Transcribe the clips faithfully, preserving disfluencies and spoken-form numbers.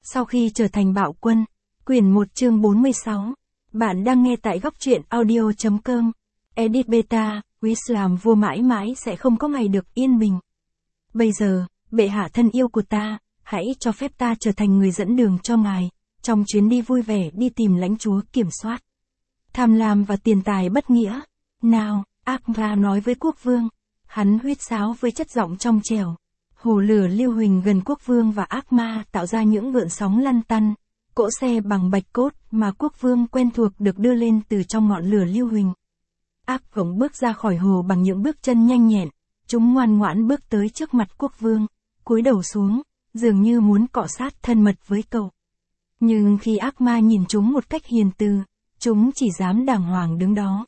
Sau khi trở thành bạo quân, quyển một chương bốn mươi sáu. Bạn đang nghe tại góc truyện audio.com. Edit beta, Wish làm vua mãi mãi sẽ không có ngày được yên bình. Bây giờ, bệ hạ thân yêu của ta, hãy cho phép ta trở thành người dẫn đường cho ngài, trong chuyến đi vui vẻ đi tìm lãnh chúa kiểm soát. Tham lam và tiền tài bất nghĩa. Nào, Akma nói với quốc vương. Hắn huýt sáo với chất giọng trong trẻo. Hồ lửa lưu huỳnh gần quốc vương và Akma tạo ra những gợn sóng lăn tăn. Cỗ xe bằng bạch cốt mà quốc vương quen thuộc được đưa lên từ trong ngọn lửa lưu huỳnh. Ác gổng bước ra khỏi hồ bằng những bước chân nhanh nhẹn. Chúng ngoan ngoãn bước tới trước mặt quốc vương, cúi đầu xuống, dường như muốn cọ sát thân mật với cậu. Nhưng khi Akma nhìn chúng một cách hiền từ, chúng chỉ dám đàng hoàng đứng đó.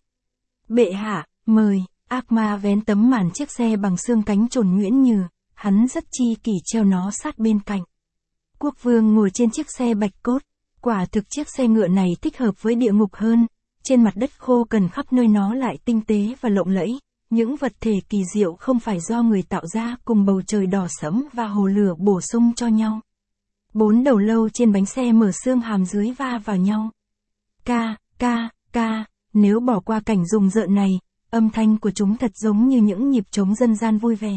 Bệ hạ, mời. Akma vén tấm màn chiếc xe bằng xương cánh trồn nhuyễn nhừ, hắn rất chi kỷ treo nó sát bên cạnh. Quốc vương ngồi trên chiếc xe bạch cốt, quả thực chiếc xe ngựa này thích hợp với địa ngục hơn, trên mặt đất khô cằn khắp nơi nó lại tinh tế và lộng lẫy, những vật thể kỳ diệu không phải do người tạo ra cùng bầu trời đỏ sẫm và hồ lửa bổ sung cho nhau. Bốn đầu lâu trên bánh xe mở xương hàm dưới va vào nhau. Ca, ca, ca, nếu bỏ qua cảnh rùng rợn này, âm thanh của chúng thật giống như những nhịp trống dân gian vui vẻ.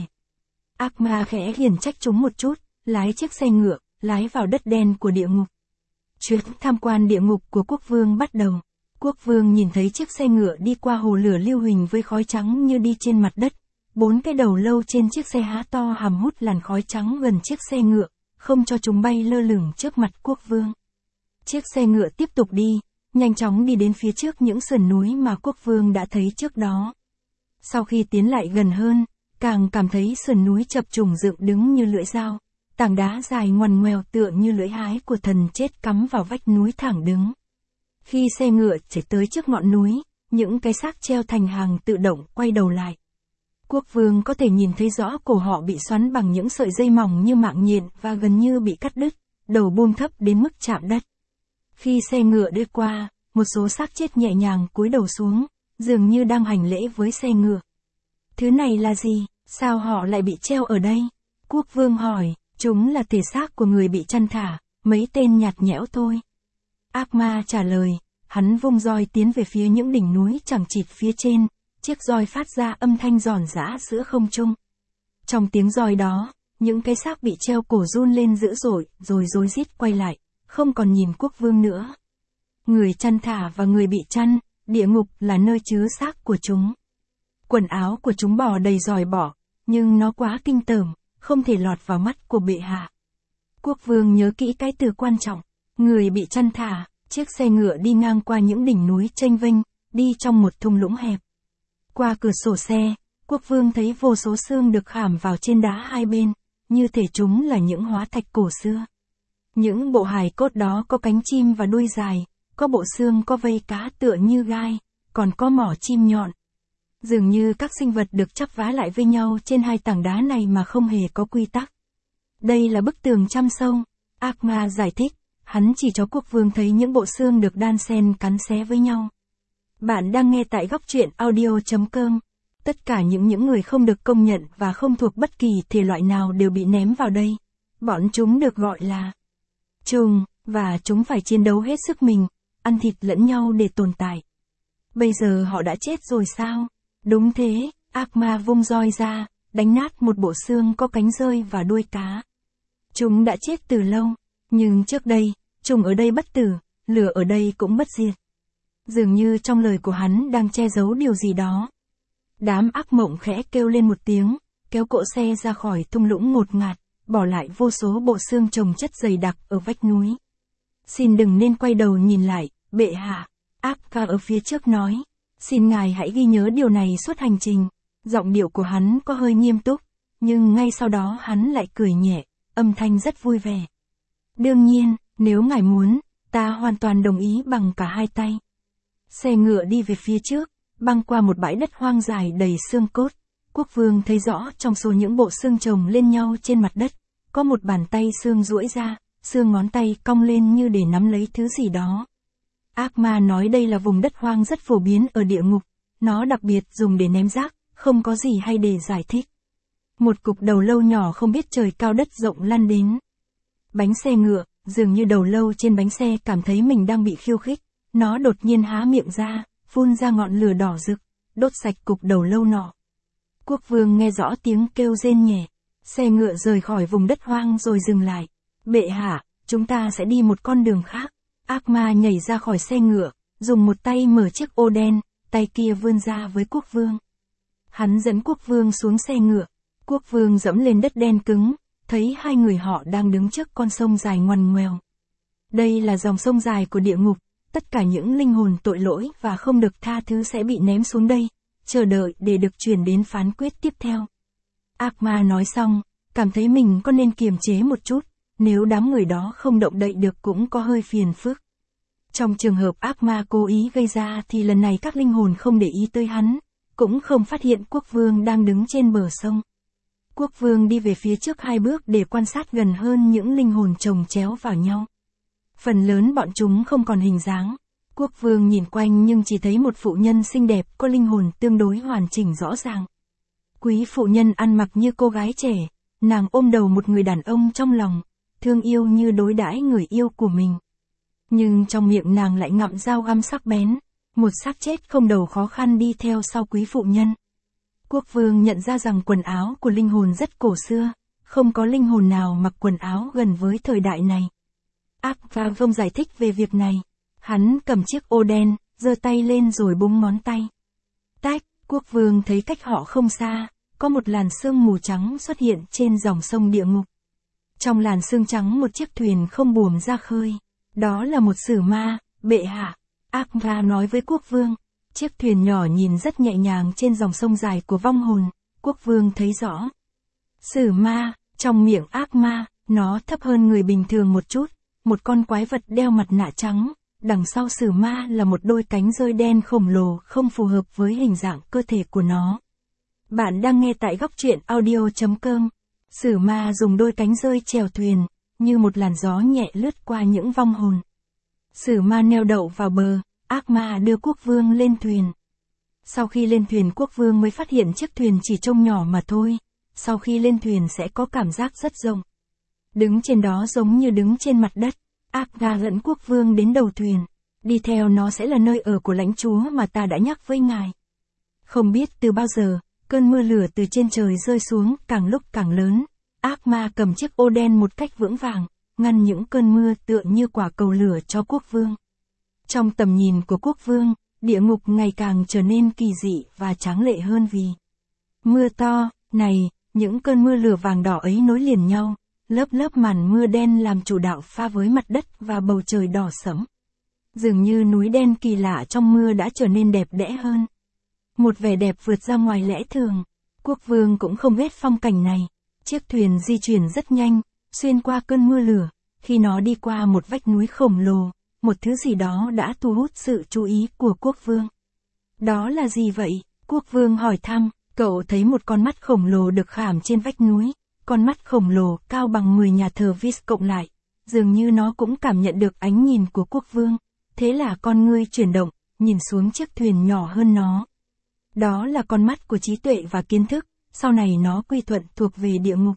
Akma khẽ hiển trách chúng một chút, lái chiếc xe ngựa, lái vào đất đen của địa ngục. Chuyến tham quan địa ngục của quốc vương bắt đầu. Quốc vương nhìn thấy chiếc xe ngựa đi qua hồ lửa lưu huỳnh với khói trắng như đi trên mặt đất. Bốn cái đầu lâu trên chiếc xe há to hàm hút làn khói trắng gần chiếc xe ngựa, không cho chúng bay lơ lửng trước mặt quốc vương. Chiếc xe ngựa tiếp tục đi, nhanh chóng đi đến phía trước những sườn núi mà quốc vương đã thấy trước đó. Sau khi tiến lại gần hơn, càng cảm thấy sườn núi chập trùng dựng đứng như lưỡi dao, tảng đá dài ngoằn ngoèo tựa như lưỡi hái của thần chết cắm vào vách núi thẳng đứng. Khi xe ngựa chạy tới trước ngọn núi, những cái xác treo thành hàng tự động quay đầu lại. Quốc vương có thể nhìn thấy rõ cổ họ bị xoắn bằng những sợi dây mỏng như mạng nhện và gần như bị cắt đứt, đầu buông thấp đến mức chạm đất. Khi xe ngựa đi qua, một số xác chết nhẹ nhàng cúi đầu xuống, dường như đang hành lễ với xe ngựa. Thứ này là gì? Sao họ lại bị treo ở đây? Quốc vương hỏi. Chúng là thể xác của người bị chăn thả, mấy tên nhạt nhẽo thôi. Akma trả lời, hắn vung roi tiến về phía những đỉnh núi chằng chịt phía trên, chiếc roi phát ra âm thanh giòn giã giữa không trung. Trong tiếng roi đó, những cái xác bị treo cổ run lên dữ dội, rồi rối rít quay lại, không còn nhìn quốc vương nữa. Người chăn thả và người bị chăn, địa ngục là nơi chứa xác của chúng. Quần áo của chúng bò đầy roi bỏ, nhưng nó quá kinh tởm, không thể lọt vào mắt của bệ hạ. Quốc vương nhớ kỹ cái từ quan trọng, người bị chăn thả. Chiếc xe ngựa đi ngang qua những đỉnh núi chênh vênh, đi trong một thung lũng hẹp. Qua cửa sổ xe, quốc vương thấy vô số xương được khảm vào trên đá hai bên, như thể chúng là những hóa thạch cổ xưa. Những bộ hài cốt đó có cánh chim và đuôi dài, có bộ xương có vây cá tựa như gai, còn có mỏ chim nhọn. Dường như các sinh vật được chắp vá lại với nhau trên hai tảng đá này mà không hề có quy tắc. Đây là bức tường trăm sâu, Akma giải thích, hắn chỉ cho quốc vương thấy những bộ xương được đan xen cắn xé với nhau. Bạn đang nghe tại góc truyện audio.com. Tất cả những những người không được công nhận và không thuộc bất kỳ thể loại nào đều bị ném vào đây. Bọn chúng được gọi là trùng, và chúng phải chiến đấu hết sức mình, ăn thịt lẫn nhau để tồn tại. Bây giờ họ đã chết rồi sao? Đúng thế, Akma vung roi ra, đánh nát một bộ xương có cánh rơi và đuôi cá. Chúng đã chết từ lâu, nhưng trước đây, trùng ở đây bất tử, lửa ở đây cũng bất diệt. Dường như trong lời của hắn đang che giấu điều gì đó. Đám ác mộng khẽ kêu lên một tiếng, kéo cỗ xe ra khỏi thung lũng ngột ngạt, bỏ lại vô số bộ xương chồng chất dày đặc ở vách núi. Xin đừng nên quay đầu nhìn lại, bệ hạ. Akma ở phía trước nói. Xin ngài hãy ghi nhớ điều này suốt hành trình. Giọng điệu của hắn có hơi nghiêm túc, nhưng ngay sau đó hắn lại cười nhẹ, âm thanh rất vui vẻ. Đương nhiên, nếu ngài muốn, ta hoàn toàn đồng ý bằng cả hai tay. Xe ngựa đi về phía trước, băng qua một bãi đất hoang dài đầy xương cốt. Quốc vương thấy rõ trong số những bộ xương chồng lên nhau trên mặt đất, có một bàn tay xương duỗi ra, xương ngón tay cong lên như để nắm lấy thứ gì đó. Akma nói đây là vùng đất hoang rất phổ biến ở địa ngục, nó đặc biệt dùng để ném rác, không có gì hay để giải thích. Một cục đầu lâu nhỏ không biết trời cao đất rộng lăn đến. Bánh xe ngựa, dường như đầu lâu trên bánh xe cảm thấy mình đang bị khiêu khích, nó đột nhiên há miệng ra, phun ra ngọn lửa đỏ rực, đốt sạch cục đầu lâu nọ. Quốc vương nghe rõ tiếng kêu rên nhẹ, xe ngựa rời khỏi vùng đất hoang rồi dừng lại. Bệ hạ, chúng ta sẽ đi một con đường khác. Ác ma nhảy ra khỏi xe ngựa, dùng một tay mở chiếc ô đen, tay kia vươn ra với quốc vương. Hắn dẫn quốc vương xuống xe ngựa, quốc vương dẫm lên đất đen cứng, thấy hai người họ đang đứng trước con sông dài ngoằn ngoèo. Đây là dòng sông dài của địa ngục, tất cả những linh hồn tội lỗi và không được tha thứ sẽ bị ném xuống đây, chờ đợi để được chuyển đến phán quyết tiếp theo. Ác ma nói xong, cảm thấy mình có nên kiềm chế một chút, nếu đám người đó không động đậy được cũng có hơi phiền phức. Trong trường hợp ác ma cố ý gây ra thì lần này các linh hồn không để ý tới hắn, cũng không phát hiện quốc vương đang đứng trên bờ sông. Quốc vương đi về phía trước hai bước để quan sát gần hơn những linh hồn chồng chéo vào nhau. Phần lớn bọn chúng không còn hình dáng. Quốc vương nhìn quanh nhưng chỉ thấy một phụ nhân xinh đẹp có linh hồn tương đối hoàn chỉnh rõ ràng. Quý phụ nhân ăn mặc như cô gái trẻ, nàng ôm đầu một người đàn ông trong lòng, thương yêu như đối đãi người yêu của mình. Nhưng trong miệng nàng lại ngậm dao găm sắc bén, một xác chết không đầu khó khăn đi theo sau quý phụ nhân. Quốc vương nhận ra rằng quần áo của linh hồn rất cổ xưa, không có linh hồn nào mặc quần áo gần với thời đại này. Ác ma không giải thích về việc này. Hắn cầm chiếc ô đen, giơ tay lên rồi búng ngón tay. Tách, quốc vương thấy cách họ không xa, có một làn sương mù trắng xuất hiện trên dòng sông địa ngục. Trong làn sương trắng một chiếc thuyền không buồm ra khơi. Đó là một sử ma, bệ hạ. Ác ma nói với quốc vương. Chiếc thuyền nhỏ nhìn rất nhẹ nhàng trên dòng sông dài của vong hồn, quốc vương thấy rõ. Sử ma, trong miệng ác ma, nó thấp hơn người bình thường một chút, một con quái vật đeo mặt nạ trắng, đằng sau sử ma là một đôi cánh rơi đen khổng lồ không phù hợp với hình dạng cơ thể của nó. Bạn đang nghe tại góc truyện audio chấm com. Sử ma dùng đôi cánh rơi chèo thuyền, như một làn gió nhẹ lướt qua những vong hồn. Sử ma neo đậu vào bờ, ác ma đưa quốc vương lên thuyền. Sau khi lên thuyền quốc vương mới phát hiện chiếc thuyền chỉ trông nhỏ mà thôi, sau khi lên thuyền sẽ có cảm giác rất rộng. Đứng trên đó giống như đứng trên mặt đất, ác ma dẫn quốc vương đến đầu thuyền. Đi theo nó sẽ là nơi ở của lãnh chúa mà ta đã nhắc với ngài. Không biết từ bao giờ, cơn mưa lửa từ trên trời rơi xuống càng lúc càng lớn. Ác ma cầm chiếc ô đen một cách vững vàng, ngăn những cơn mưa tựa như quả cầu lửa cho quốc vương. Trong tầm nhìn của quốc vương, địa ngục ngày càng trở nên kỳ dị và tráng lệ hơn vì mưa to, này, những cơn mưa lửa vàng đỏ ấy nối liền nhau, lớp lớp màn mưa đen làm chủ đạo pha với mặt đất và bầu trời đỏ sẫm. Dường như núi đen kỳ lạ trong mưa đã trở nên đẹp đẽ hơn. Một vẻ đẹp vượt ra ngoài lẽ thường. Quốc vương cũng không ghét phong cảnh này. Chiếc thuyền di chuyển rất nhanh, xuyên qua cơn mưa lửa. Khi nó đi qua một vách núi khổng lồ, một thứ gì đó đã thu hút sự chú ý của quốc vương. Đó là gì vậy? Quốc vương hỏi thăm. Cậu thấy một con mắt khổng lồ được khảm trên vách núi. Con mắt khổng lồ cao bằng mười nhà thờ Vis cộng lại. Dường như nó cũng cảm nhận được ánh nhìn của quốc vương. Thế là con ngươi chuyển động, nhìn xuống chiếc thuyền nhỏ hơn nó. Đó là con mắt của trí tuệ và kiến thức, sau này nó quy thuận thuộc về địa ngục.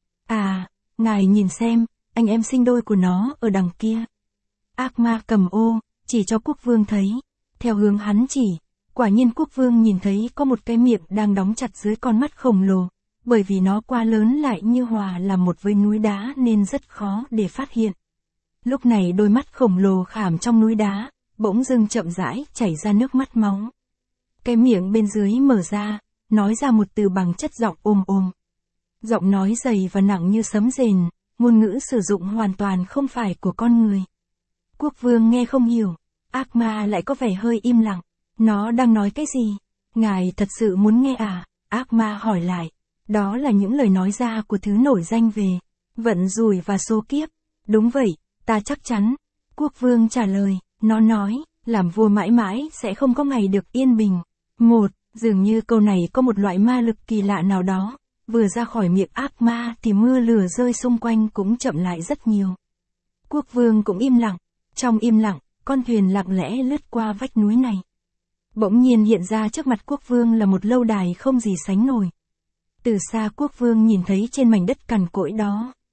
À, ngài nhìn xem, anh em sinh đôi của nó ở đằng kia. Ác ma cầm ô, chỉ cho quốc vương thấy. Theo hướng hắn chỉ, quả nhiên quốc vương nhìn thấy có một cái miệng đang đóng chặt dưới con mắt khổng lồ, bởi vì nó quá lớn lại như hòa làm một với núi đá nên rất khó để phát hiện. Lúc này đôi mắt khổng lồ khảm trong núi đá, bỗng dưng chậm rãi chảy ra nước mắt máu. Cái miệng bên dưới mở ra, nói ra một từ bằng chất giọng ôm ôm. Giọng nói dày và nặng như sấm rền, ngôn ngữ sử dụng hoàn toàn không phải của con người. Quốc vương nghe không hiểu, ác ma lại có vẻ hơi im lặng. Nó đang nói cái gì? Ngài thật sự muốn nghe à? Ác ma hỏi lại. Đó là những lời nói ra của thứ nổi danh về vận rủi và số kiếp. Đúng vậy, ta chắc chắn. Quốc vương trả lời, nó nói, làm vua mãi mãi sẽ không có ngày được yên bình. Một, dường như câu này có một loại ma lực kỳ lạ nào đó. Vừa ra khỏi miệng ác ma thì mưa lửa rơi xung quanh cũng chậm lại rất nhiều. Quốc vương cũng im lặng. Trong im lặng, con thuyền lặng lẽ lướt qua vách núi này. Bỗng nhiên hiện ra trước mặt quốc vương là một lâu đài không gì sánh nổi. Từ xa quốc vương nhìn thấy trên mảnh đất cằn cỗi đó,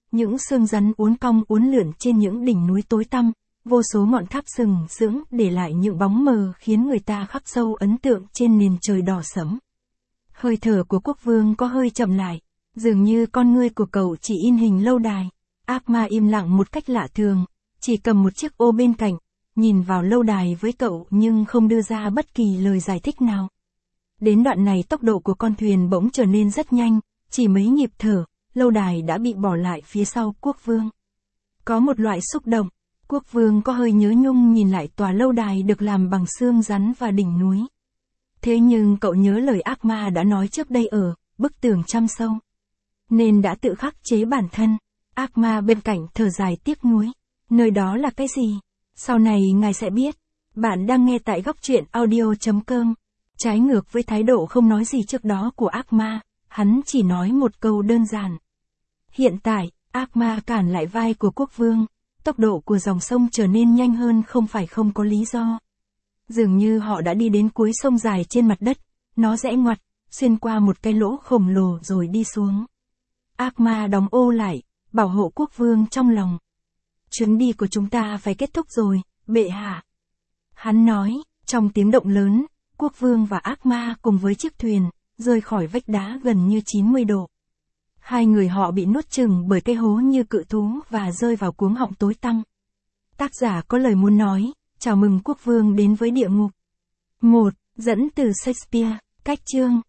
những xương rắn uốn cong uốn lượn trên những đỉnh núi tối tăm, vô số ngọn tháp sừng sững để lại những bóng mờ khiến người ta khắc sâu ấn tượng trên nền trời đỏ sẫm. Hơi thở của quốc vương có hơi chậm lại, dường như con ngươi của cậu chỉ in hình lâu đài. Ác ma im lặng một cách lạ thường, chỉ cầm một chiếc ô bên cạnh, nhìn vào lâu đài với cậu nhưng không đưa ra bất kỳ lời giải thích nào. Đến đoạn này tốc độ của con thuyền bỗng trở nên rất nhanh, chỉ mấy nhịp thở, lâu đài đã bị bỏ lại phía sau quốc vương. Có một loại xúc động, quốc vương có hơi nhớ nhung nhìn lại tòa lâu đài được làm bằng xương rắn và đỉnh núi. Thế nhưng cậu nhớ lời ác ma đã nói trước đây ở bức tường trăm sâu, nên đã tự khắc chế bản thân. Ác ma bên cạnh thở dài tiếc nuối. Nơi đó là cái gì? Sau này ngài sẽ biết. Bạn đang nghe tại góc truyện audio chấm com. Trái ngược với thái độ không nói gì trước đó của ác ma, hắn chỉ nói một câu đơn giản. Hiện tại, ác ma cản lại vai của quốc vương. Tốc độ của dòng sông trở nên nhanh hơn không phải không có lý do. Dường như họ đã đi đến cuối sông dài trên mặt đất, nó rẽ ngoặt, xuyên qua một cái lỗ khổng lồ rồi đi xuống. Ác ma đóng ô lại, bảo hộ quốc vương trong lòng. Chuyến đi của chúng ta phải kết thúc rồi, bệ hạ. Hắn nói, trong tiếng động lớn, quốc vương và ác ma cùng với chiếc thuyền, rơi khỏi vách đá gần như chín mươi độ. Hai người họ bị nuốt chửng bởi cái hố như cự thú và rơi vào cuống họng tối tăm. Tác giả có lời muốn nói, chào mừng quốc vương đến với địa ngục. một. Dẫn từ Shakespeare, cách chương.